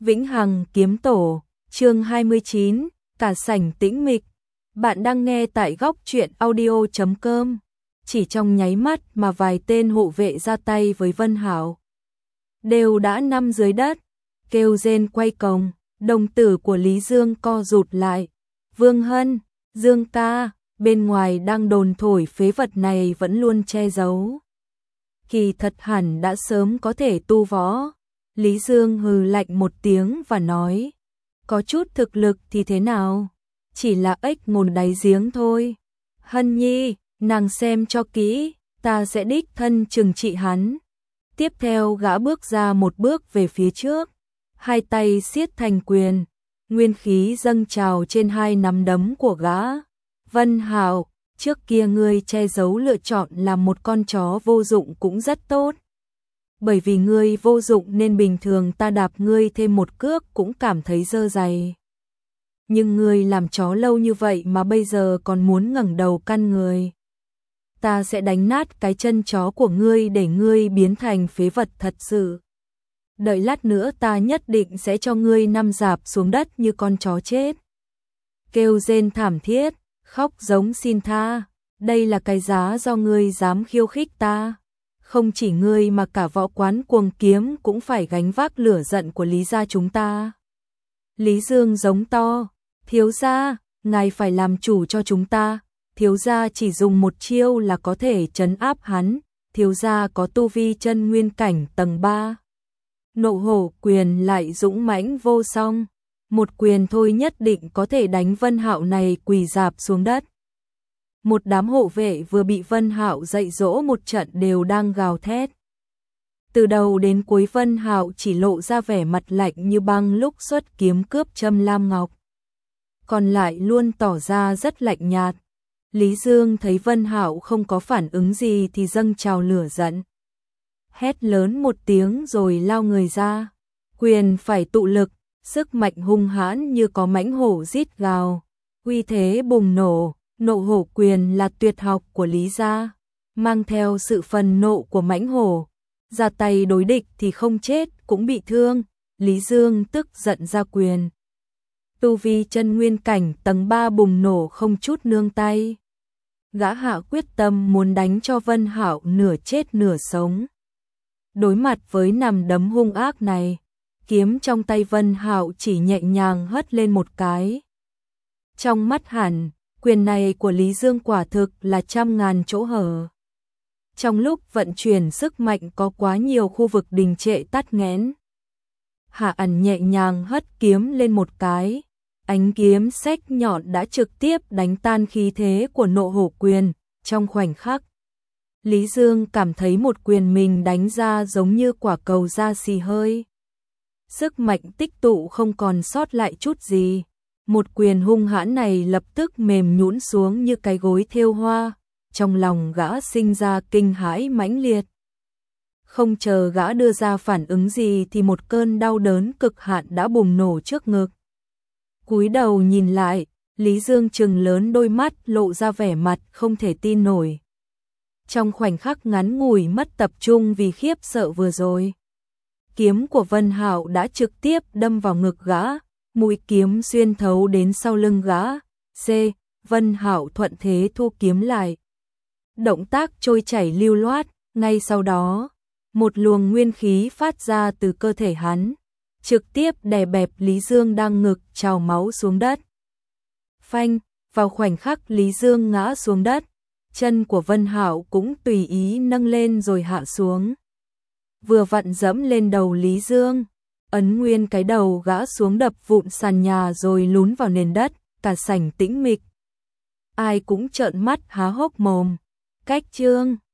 Vĩnh Hằng Kiếm Tổ, chương 29, cả sảnh tĩnh mịch. Bạn đang nghe tại góc truyện audio.com. Chỉ trong nháy mắt mà vài tên hộ vệ ra tay với Vân Hạo. Đều đã nằm dưới đất, kêu rên quay còng, đồng tử của Lý Dương co rụt lại. Vương Hân, Dương ca, bên ngoài đang đồn thổi phế vật này vẫn luôn che giấu. Kỳ thật hẳn đã sớm có thể tu võ. Lý Dương hừ lạnh một tiếng và nói, có chút thực lực thì thế nào, chỉ là ếch ngồn đáy giếng thôi. Hân nhi, nàng xem cho kỹ, ta sẽ đích thân trừng trị hắn. Tiếp theo gã bước ra một bước về phía trước, hai tay siết thành quyền, nguyên khí dâng trào trên hai nắm đấm của gã. Vân Hạo, trước kia ngươi che giấu lựa chọn làm một con chó vô dụng cũng rất tốt. Bởi vì ngươi vô dụng nên bình thường ta đạp ngươi thêm một cước cũng cảm thấy dơ dày. Nhưng ngươi làm chó lâu như vậy mà bây giờ còn muốn ngẩng đầu căn người. Ta sẽ đánh nát cái chân chó của ngươi để ngươi biến thành phế vật thật sự. Đợi lát nữa ta nhất định sẽ cho ngươi nằm rạp xuống đất như con chó chết. Kêu rên thảm thiết, khóc giống xin tha, đây là cái giá do ngươi dám khiêu khích ta. Không chỉ ngươi mà cả võ quán Cuồng Kiếm cũng phải gánh vác lửa giận của Lý gia chúng ta. Lý Dương giống to, thiếu gia, ngài phải làm chủ cho chúng ta, thiếu gia chỉ dùng một chiêu là có thể trấn áp hắn, thiếu gia có tu vi chân nguyên cảnh tầng 3. Nộ hổ quyền lại dũng mãnh vô song, một quyền thôi nhất định có thể đánh Vân Hạo này quỳ rạp xuống đất. Một đám hộ vệ vừa bị Vân Hạo dạy dỗ một trận đều đang gào thét. Từ đầu đến cuối Vân Hạo chỉ lộ ra vẻ mặt lạnh như băng lúc xuất kiếm cướp Trâm Lam Ngọc. Còn lại luôn tỏ ra rất lạnh nhạt. Lý Dương thấy Vân Hạo không có phản ứng gì thì dâng trào lửa giận. Hét lớn một tiếng rồi lao người ra. Quyền phải tụ lực, sức mạnh hung hãn như có mãnh hổ rít gào. Uy thế bùng nổ. Nộ hổ quyền là tuyệt học của Lý gia, mang theo sự phần nộ của mãnh hổ, ra tay đối địch thì không chết cũng bị thương. Lý Dương tức giận ra quyền. Tu vi chân nguyên cảnh tầng 3 bùng nổ không chút nương tay. Gã hạ quyết tâm muốn đánh cho Vân Hạo nửa chết nửa sống. Đối mặt với nằm đấm hung ác này, kiếm trong tay Vân Hạo chỉ nhẹ nhàng hất lên một cái. Trong mắt hẳn, quyền này của Lý Dương quả thực là trăm ngàn chỗ hở. Trong lúc vận chuyển sức mạnh có quá nhiều khu vực đình trệ tắc nghẽn. Hạ ẩn nhẹ nhàng hất kiếm lên một cái, ánh kiếm sắc nhọn đã trực tiếp đánh tan khí thế của nộ hổ quyền. Trong khoảnh khắc, Lý Dương cảm thấy một quyền mình đánh ra giống như quả cầu ra xì hơi. Sức mạnh tích tụ không còn sót lại chút gì. Một quyền hung hãn này lập tức mềm nhũn xuống như cái gối thêu hoa, trong lòng gã sinh ra kinh hãi mãnh liệt. Không chờ gã đưa ra phản ứng gì thì một cơn đau đớn cực hạn đã bùng nổ trước ngực. Cúi đầu nhìn lại, Lý Dương trừng lớn đôi mắt lộ ra vẻ mặt không thể tin nổi. Trong khoảnh khắc ngắn ngủi mất tập trung vì khiếp sợ vừa rồi, kiếm của Vân Hạo đã trực tiếp đâm vào ngực gã. Mũi kiếm xuyên thấu đến sau lưng gã. Vân Hạo thuận thế thu kiếm lại. Động tác trôi chảy lưu loát, ngay sau đó, một luồng nguyên khí phát ra từ cơ thể hắn, trực tiếp đè bẹp Lý Dương đang ngực trào máu xuống đất. Phanh, vào khoảnh khắc Lý Dương ngã xuống đất, chân của Vân Hạo cũng tùy ý nâng lên rồi hạ xuống. Vừa vặn dẫm lên đầu Lý Dương, ấn nguyên cái đầu gã xuống đập vụn sàn nhà rồi lún vào nền đất, cả sảnh tĩnh mịch. Ai cũng trợn mắt há hốc mồm. Cách chương